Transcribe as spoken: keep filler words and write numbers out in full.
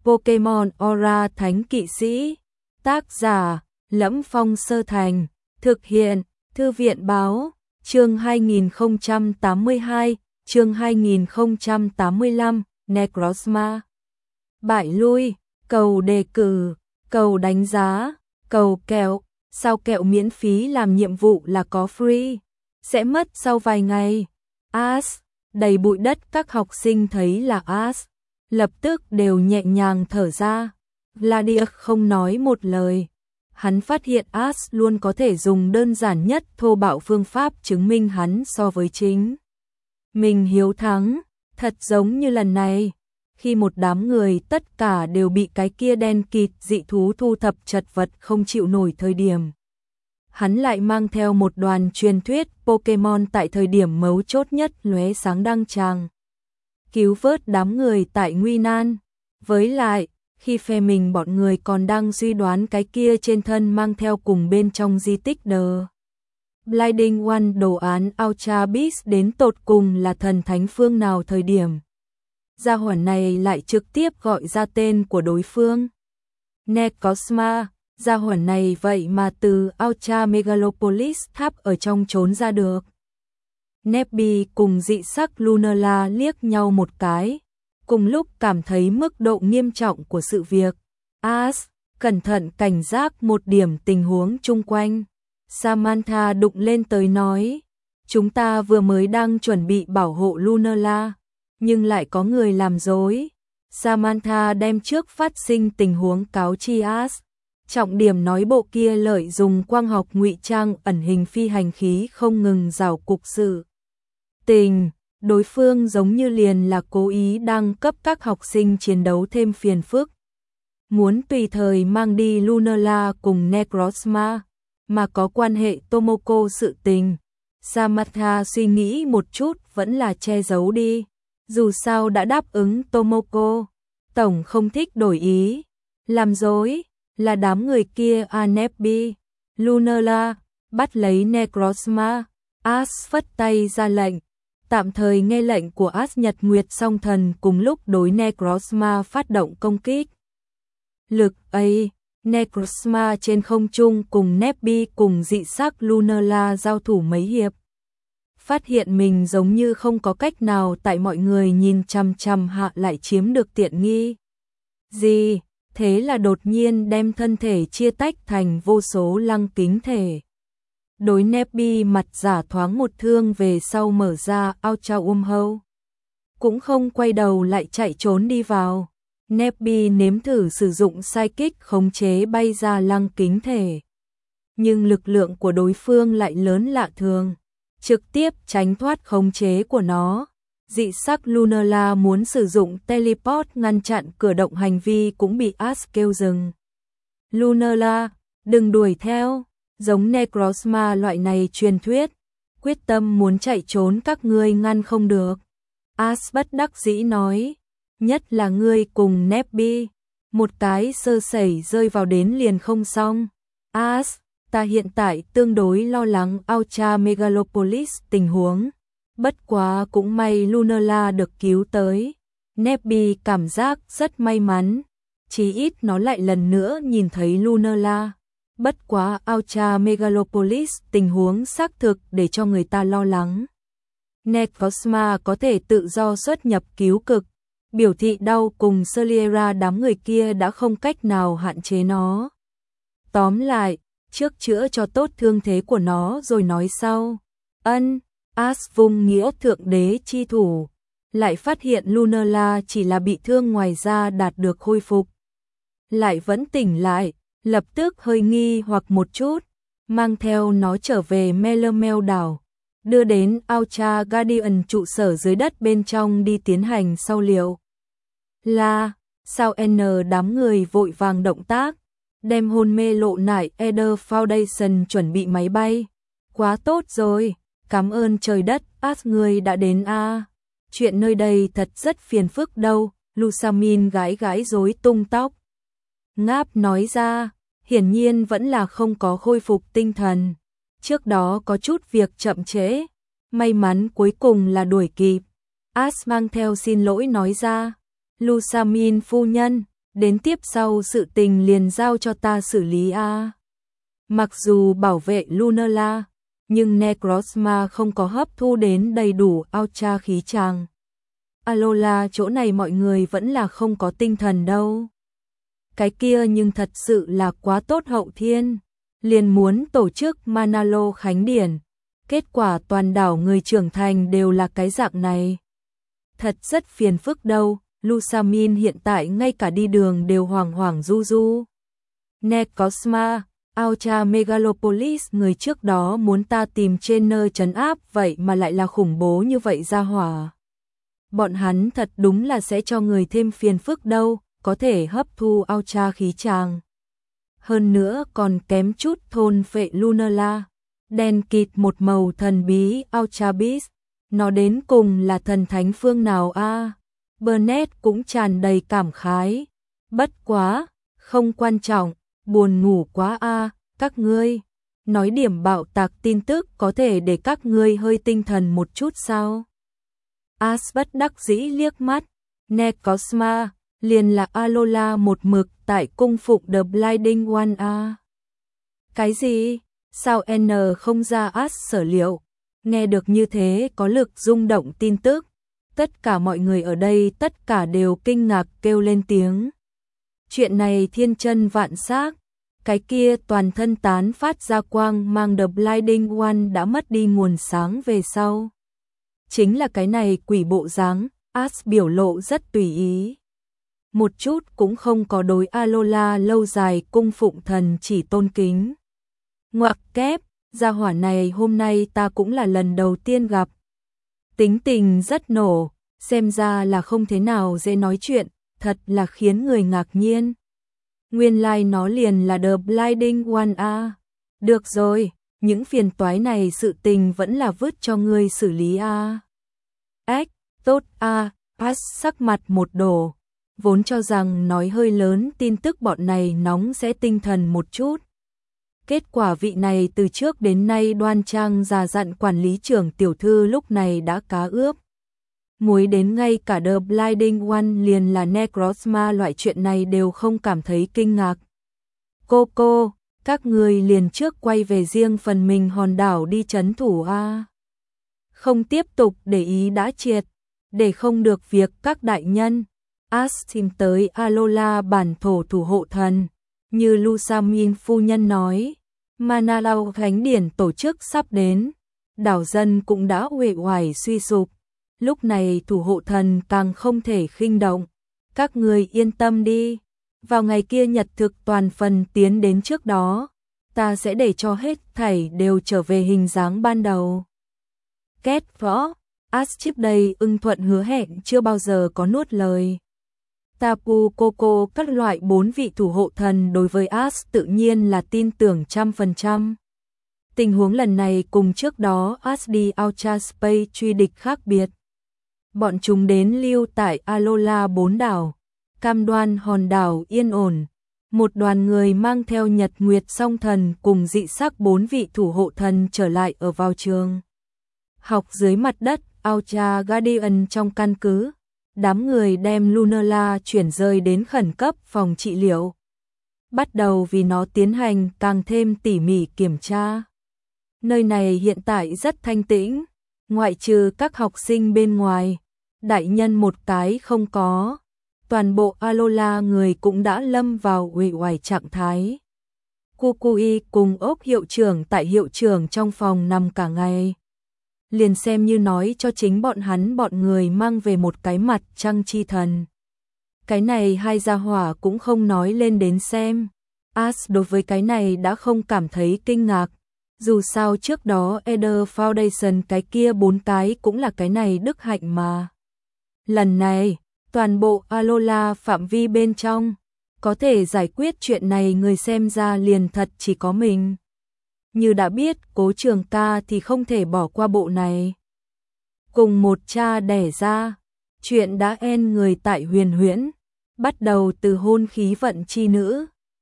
Pokemon Aura Thánh Kỵ Sĩ. Tác giả: Lẫm Phong Sơ Thành. Thực hiện: Thư viện báo. Chương hai nghìn không trăm tám mươi hai, chương hai nghìn không trăm tám mươi lăm, Necrozma. Bại lui, cầu đề cử, cầu đánh giá, cầu kẹo. Sao kẹo miễn phí làm nhiệm vụ là có free, sẽ mất sau vài ngày. As, đầy bụi đất các học sinh thấy là As, lập tức đều nhẹ nhàng thở ra. Vladic không nói một lời. Hắn phát hiện As luôn có thể dùng đơn giản nhất thô bạo phương pháp chứng minh hắn so với chính mình hiếu thắng, thật giống như lần này, khi một đám người tất cả đều bị cái kia đen kịt dị thú thu thập chật vật không chịu nổi thời điểm. Hắn lại mang theo một đoàn truyền thuyết Pokemon tại thời điểm mấu chốt nhất lóe sáng đăng tràng, cứu vớt đám người tại nguy nan. Với lại, khi phe mình bọn người còn đang suy đoán cái kia trên thân mang theo cùng bên trong di tích The Blinding One đồ án Ultra Beast đến tột cùng là thần thánh phương nào thời điểm, gia hỏa này lại trực tiếp gọi ra tên của đối phương. Necrozma, gia hỏa này vậy mà từ Ultra Megalopolis tháp ở trong trốn ra được. Nebby cùng dị sắc Lunala liếc nhau một cái, cùng lúc cảm thấy mức độ nghiêm trọng của sự việc. As, cẩn thận cảnh giác một điểm tình huống chung quanh. Samantha đụng lên tới nói, chúng ta vừa mới đang chuẩn bị bảo hộ Lunala, nhưng lại có người làm dối. Samantha đem trước phát sinh tình huống cáo chi As, trọng điểm nói bộ kia lợi dùng quang học ngụy trang ẩn hình phi hành khí không ngừng rào cục sự tình. Đối phương giống như liền là cố ý đang cấp các học sinh chiến đấu thêm phiền phức, muốn tùy thời mang đi Lunala cùng Necrozma, mà có quan hệ Tomoko sự tình. Samantha suy nghĩ một chút vẫn là che giấu đi, dù sao đã đáp ứng Tomoko, tổng không thích đổi ý. Làm dối là đám người kia. A Nebby, Lunala, bắt lấy Necrozma. As phất tay ra lệnh, tạm thời nghe lệnh của As. Nhật Nguyệt song thần cùng lúc đối Necrozma phát động công kích. Lực ấy, Necrozma trên không trung cùng Nebby cùng dị sắc Lunala giao thủ mấy hiệp, phát hiện mình giống như không có cách nào tại mọi người nhìn chằm chằm hạ lại chiếm được tiện nghi gì, thế là đột nhiên đem thân thể chia tách thành vô số lăng kính thể. Đối Nebby mặt giả thoáng một thương về sau mở ra Ultra Wormhole, cũng không quay đầu lại chạy trốn đi vào. Nebby nếm thử sử dụng Psychic khống chế bay ra lăng kính thể, nhưng lực lượng của đối phương lại lớn lạ thường, trực tiếp tránh thoát khống chế của nó. Dị sắc Lunala muốn sử dụng Teleport ngăn chặn cử động hành vi cũng bị As kêu dừng. Lunala, đừng đuổi theo. Giống Necrozma loại này truyền thuyết, quyết tâm muốn chạy trốn các ngươi ngăn không được. As bất đắc dĩ nói, nhất là ngươi cùng Nebby, một cái sơ sẩy rơi vào đến liền không xong. As, ta hiện tại tương đối lo lắng Ultra Megalopolis tình huống, bất quá cũng may Lunala được cứu tới. Nebby cảm giác rất may mắn, chí ít nó lại lần nữa nhìn thấy Lunala. Bất quá Ultra Megalopolis tình huống xác thực để cho người ta lo lắng. Necrozma có thể tự do xuất nhập cứu cực, biểu thị đau cùng Saliera đám người kia đã không cách nào hạn chế nó. Tóm lại, trước chữa cho tốt thương thế của nó rồi nói sau. Ân, As vùng nghĩa thượng đế chi thủ, lại phát hiện Lunala chỉ là bị thương ngoài da đạt được khôi phục, lại vẫn tỉnh lại. Lập tức hơi nghi hoặc một chút, mang theo nó trở về Melamel đảo, đưa đến Ultra Guardian trụ sở dưới đất bên trong đi tiến hành sau liệu. Là, sao N đám người vội vàng động tác, đem hôn mê lộ nải Eder Foundation chuẩn bị máy bay. Quá tốt rồi, cảm ơn trời đất, As người đã đến a. À. Chuyện nơi đây thật rất phiền phức đâu, Lusamin gái gái rối tung tóc. Ngáp nói ra, hiển nhiên vẫn là không có khôi phục tinh thần. Trước đó có chút việc chậm trễ, may mắn cuối cùng là đuổi kịp. As mang theo xin lỗi nói ra, Lusamin phu nhân, đến tiếp sau sự tình liền giao cho ta xử lý a. Mặc dù bảo vệ Lunala, nhưng Necrozma không có hấp thu đến đầy đủ Ultra khí tràng. Alola, chỗ này mọi người vẫn là không có tinh thần đâu. Cái kia nhưng thật sự là quá tốt hậu thiên, liền muốn tổ chức Manalo Khánh Điển. Kết quả toàn đảo người trưởng thành đều là cái dạng này. Thật rất phiền phức đâu, Lusamin hiện tại ngay cả đi đường đều hoảng hoảng du du. Necrozma, Ultra Megalopolis, người trước đó muốn ta tìm trên nơi trấn áp vậy mà lại là khủng bố như vậy ra hỏa. Bọn hắn thật đúng là sẽ cho người thêm phiền phức đâu, có thể hấp thu Ultra khí tràng. Hơn nữa còn kém chút thôn phệ Lunala, đen kịt một màu thần bí Ultra Beast, nó đến cùng là thần thánh phương nào a? À? Burnett cũng tràn đầy cảm khái. Bất quá, không quan trọng, buồn ngủ quá a, à, các ngươi. Nói điểm bạo tạc tin tức có thể để các ngươi hơi tinh thần một chút sao? As bất đắc dĩ liếc mắt, Necrozma, liền là Alola một mực tại cung phục The Blinding One a. À? Cái gì? Sao N không ra As sở liệu? Nghe được như thế có lực rung động tin tức, tất cả mọi người ở đây tất cả đều kinh ngạc kêu lên tiếng. Chuyện này thiên chân vạn xác, cái kia toàn thân tán phát ra quang mang The Blinding One đã mất đi nguồn sáng về sau. Chính là cái này quỷ bộ dáng, As biểu lộ rất tùy ý. Một chút cũng không có đối Alola lâu dài cung phụng thần chỉ tôn kính. Ngoặc kép, gia hỏa này hôm nay ta cũng là lần đầu tiên gặp. Tính tình rất nổ, xem ra là không thế nào dễ nói chuyện, thật là khiến người ngạc nhiên. Nguyên lai like nó liền là The Blinding One a. À. Được rồi, những phiền toái này sự tình vẫn là vứt cho ngươi xử lý a. À. Ếch, tốt a, à. As sắc mặt một đổ, vốn cho rằng nói hơi lớn tin tức bọn này nóng sẽ tinh thần một chút. Kết quả vị này từ trước đến nay đoan trang già dặn quản lý trưởng tiểu thư lúc này đã cá ướp. Muối đến ngay cả The Blinding One liền là Necrozma loại chuyện này đều không cảm thấy kinh ngạc. Cô cô, các người liền trước quay về riêng phần mình hòn đảo đi trấn thủ a. Không tiếp tục để ý đã triệt, để không được việc các đại nhân. As tìm tới Alola bản thổ thủ hộ thần, như Lusamin phu nhân nói. Manalo Khánh Điển tổ chức sắp đến, đảo dân cũng đã uể oải suy sụp, lúc này thủ hộ thần càng không thể khinh động. Các người yên tâm đi, vào ngày kia nhật thực toàn phần tiến đến trước đó, ta sẽ để cho hết thảy đều trở về hình dáng ban đầu. Kết võ, As trước đây ưng thuận hứa hẹn chưa bao giờ có nuốt lời. Tapu Koko các loại bốn vị thủ hộ thần đối với As tự nhiên là tin tưởng trăm phần trăm. Tình huống lần này cùng trước đó As đi Ultra Space truy địch khác biệt. Bọn chúng đến lưu tại Alola bốn đảo, cam đoan hòn đảo yên ổn. Một đoàn người mang theo Nhật Nguyệt Song Thần cùng dị sắc bốn vị thủ hộ thần trở lại ở vào trường học dưới mặt đất Ultra Guardian trong căn cứ. Đám người đem Lunala chuyển rời đến khẩn cấp phòng trị liệu, bắt đầu vì nó tiến hành càng thêm tỉ mỉ kiểm tra. Nơi này hiện tại rất thanh tĩnh, ngoại trừ các học sinh bên ngoài, đại nhân một cái không có. Toàn bộ Alola người cũng đã lâm vào uể oải trạng thái. Kukui cùng ốc hiệu trưởng tại hiệu trưởng trong phòng nằm cả ngày. Liền xem như nói cho chính bọn hắn bọn người mang về một cái mặt trăng chi thần. Cái này hai gia hỏa cũng không nói lên đến xem. As đối với cái này đã không cảm thấy kinh ngạc. Dù sao trước đó Eder Foundation cái kia bốn cái cũng là cái này đức hạnh mà. Lần này, toàn bộ Alola phạm vi bên trong, có thể giải quyết chuyện này người xem ra liền thật chỉ có mình. Như đã biết Cố Trường Ca thì không thể bỏ qua bộ này. Cùng một cha đẻ ra, chuyện đã en người tại huyền huyễn, bắt đầu từ hôn khí vận chi nữ,